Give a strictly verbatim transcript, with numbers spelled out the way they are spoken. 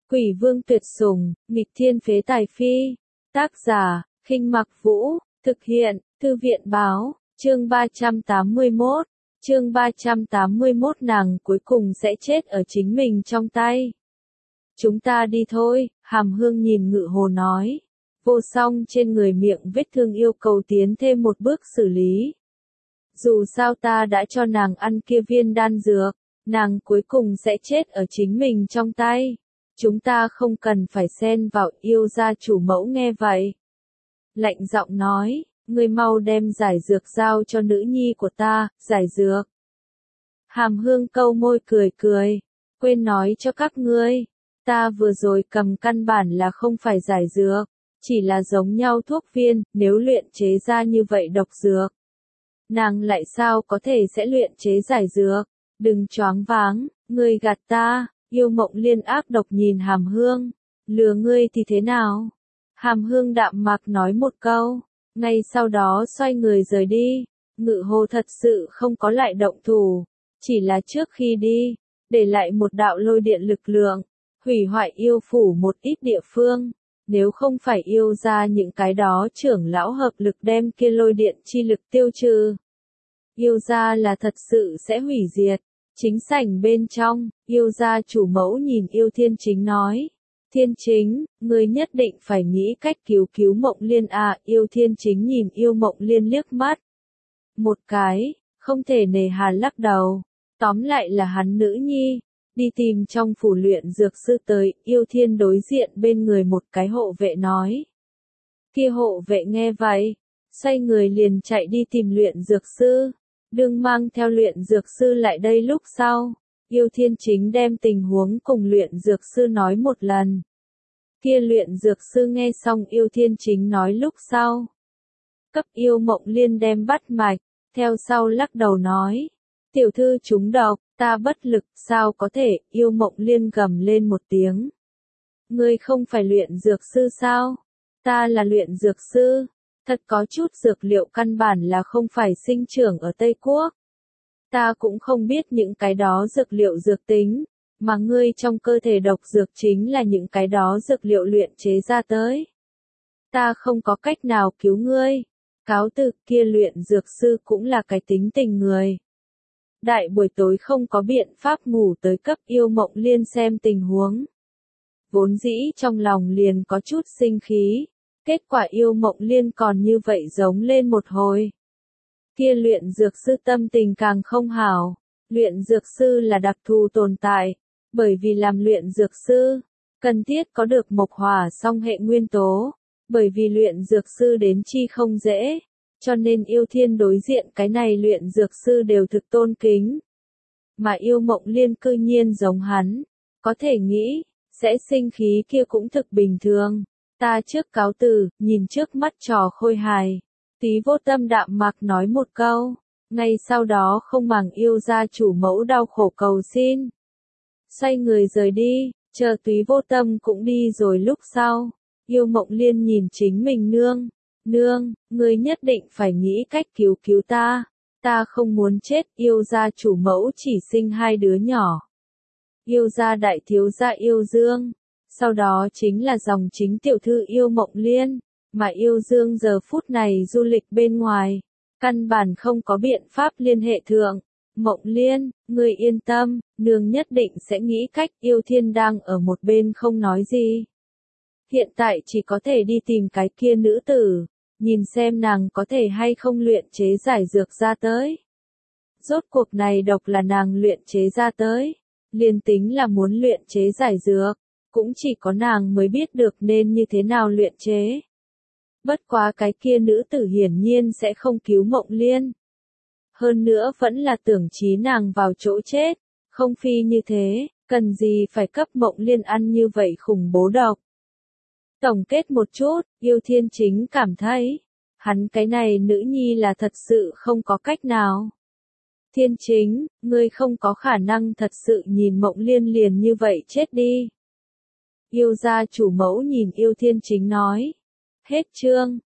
Quỷ vương tuyệt sủng, nghịch thiên phế tài phi. Tác giả, Khinh Mặc Vũ, thực hiện, Thư viện báo, chương ba trăm tám mươi mốt. Chương ba trăm tám mươi mốt nàng cuối cùng sẽ chết ở chính mình trong tay. Chúng ta đi thôi, Hàm Hương nhìn Ngự Hồ nói. Vô Song trên người miệng vết thương yêu cầu tiến thêm một bước xử lý. Dù sao ta đã cho nàng ăn kia viên đan dược, nàng cuối cùng sẽ chết ở chính mình trong tay. Chúng ta không cần phải xen vào. Yêu gia chủ mẫu nghe vậy. Lạnh giọng nói, ngươi mau đem giải dược giao cho nữ nhi của ta, giải dược. Hàm Hương câu môi cười cười, quên nói cho các ngươi, ta vừa rồi cầm căn bản là không phải giải dược, chỉ là giống nhau thuốc viên, nếu luyện chế ra như vậy độc dược. Nàng lại sao có thể sẽ luyện chế giải dược, đừng choáng váng, ngươi gạt ta. Yêu Mộng Liên ác độc nhìn Hàm Hương, lừa ngươi thì thế nào? Hàm Hương đạm mạc nói một câu, ngay sau đó xoay người rời đi. Ngự Hồ thật sự không có lại động thủ, chỉ là trước khi đi, để lại một đạo lôi điện lực lượng, hủy hoại yêu phủ một ít địa phương. Nếu không phải yêu ra những cái đó trưởng lão hợp lực đem kia lôi điện chi lực tiêu trừ, yêu ra là thật sự sẽ hủy diệt. Chính sảnh bên trong, yêu gia chủ mẫu nhìn Yêu Thiên Chính nói. Thiên Chính, ngươi nhất định phải nghĩ cách cứu cứu Mộng Liên à. Yêu Thiên Chính nhìn Yêu Mộng Liên liếc mắt. Một cái, không thể nề hà lắc đầu. Tóm lại là hắn nữ nhi. Đi tìm trong phủ luyện dược sư tới. Yêu Thiên đối diện bên người một cái hộ vệ nói. Kia hộ vệ nghe vậy, xoay người liền chạy đi tìm luyện dược sư. Đương mang theo luyện dược sư lại đây lúc sau, Yêu Thiên Chính đem tình huống cùng luyện dược sư nói một lần. Kia luyện dược sư nghe xong Yêu Thiên Chính nói lúc sau. Cấp Yêu Mộng Liên đem bắt mạch, theo sau lắc đầu nói. Tiểu thư trúng độc, ta bất lực, sao có thể. Yêu Mộng Liên gầm lên một tiếng. Ngươi không phải luyện dược sư sao? Ta là luyện dược sư. Thật có chút dược liệu căn bản là không phải sinh trưởng ở Tây Quốc. Ta cũng không biết những cái đó dược liệu dược tính, mà ngươi trong cơ thể độc dược chính là những cái đó dược liệu luyện chế ra tới. Ta không có cách nào cứu ngươi. Cáo từ. Kia luyện dược sư cũng là cái tính tình người. Đại buổi tối không có biện pháp ngủ tới cấp Yêu Mộng Liên xem tình huống. Vốn dĩ trong lòng liền có chút sinh khí. Kết quả Yêu Mộng Liên còn như vậy giống lên một hồi. Kia luyện dược sư tâm tình càng không hảo. Luyện dược sư là đặc thù tồn tại, bởi vì làm luyện dược sư, cần thiết có được mộc hỏa song hệ nguyên tố, bởi vì luyện dược sư đến chi không dễ, cho nên Yêu Thiên đối diện cái này luyện dược sư đều thực tôn kính. Mà Yêu Mộng Liên cư nhiên giống hắn, có thể nghĩ, sẽ sinh khí kia cũng thực bình thường. Ta trước cáo từ, nhìn trước mắt trò khôi hài. Tí Vô Tâm đạm mạc nói một câu, ngay sau đó không màng yêu gia chủ mẫu đau khổ cầu xin. Xoay người rời đi, chờ Túy Vô Tâm cũng đi rồi lúc sau. Yêu Mộng Liên nhìn chính mình nương. Nương, ngươi nhất định phải nghĩ cách cứu cứu ta. Ta không muốn chết. Yêu gia chủ mẫu chỉ sinh hai đứa nhỏ. Yêu gia đại thiếu gia Yêu Dương. Sau đó chính là dòng chính tiểu thư Yêu Mộng Liên, mà Yêu Dương giờ phút này du lịch bên ngoài, căn bản không có biện pháp liên hệ thượng. Mộng Liên, ngươi yên tâm, nương nhất định sẽ nghĩ cách. Yêu Thiên đang ở một bên không nói gì. Hiện tại chỉ có thể đi tìm cái kia nữ tử, nhìn xem nàng có thể hay không luyện chế giải dược ra tới. Rốt cuộc này độc là nàng luyện chế ra tới, liền tính là muốn luyện chế giải dược. Cũng chỉ có nàng mới biết được nên như thế nào luyện chế. Bất quá cái kia nữ tử hiển nhiên sẽ không cứu Mộng Liên. Hơn nữa vẫn là tưởng trí nàng vào chỗ chết. Không phi như thế, cần gì phải cấp Mộng Liên ăn như vậy khủng bố độc. Tổng kết một chút, Yêu Thiên Chính cảm thấy, hắn cái này nữ nhi là thật sự không có cách nào. Thiên Chính, ngươi không có khả năng thật sự nhìn Mộng Liên liền như vậy chết đi. Yêu gia chủ mẫu nhìn Yêu Thiên Chính nói. Hết chương.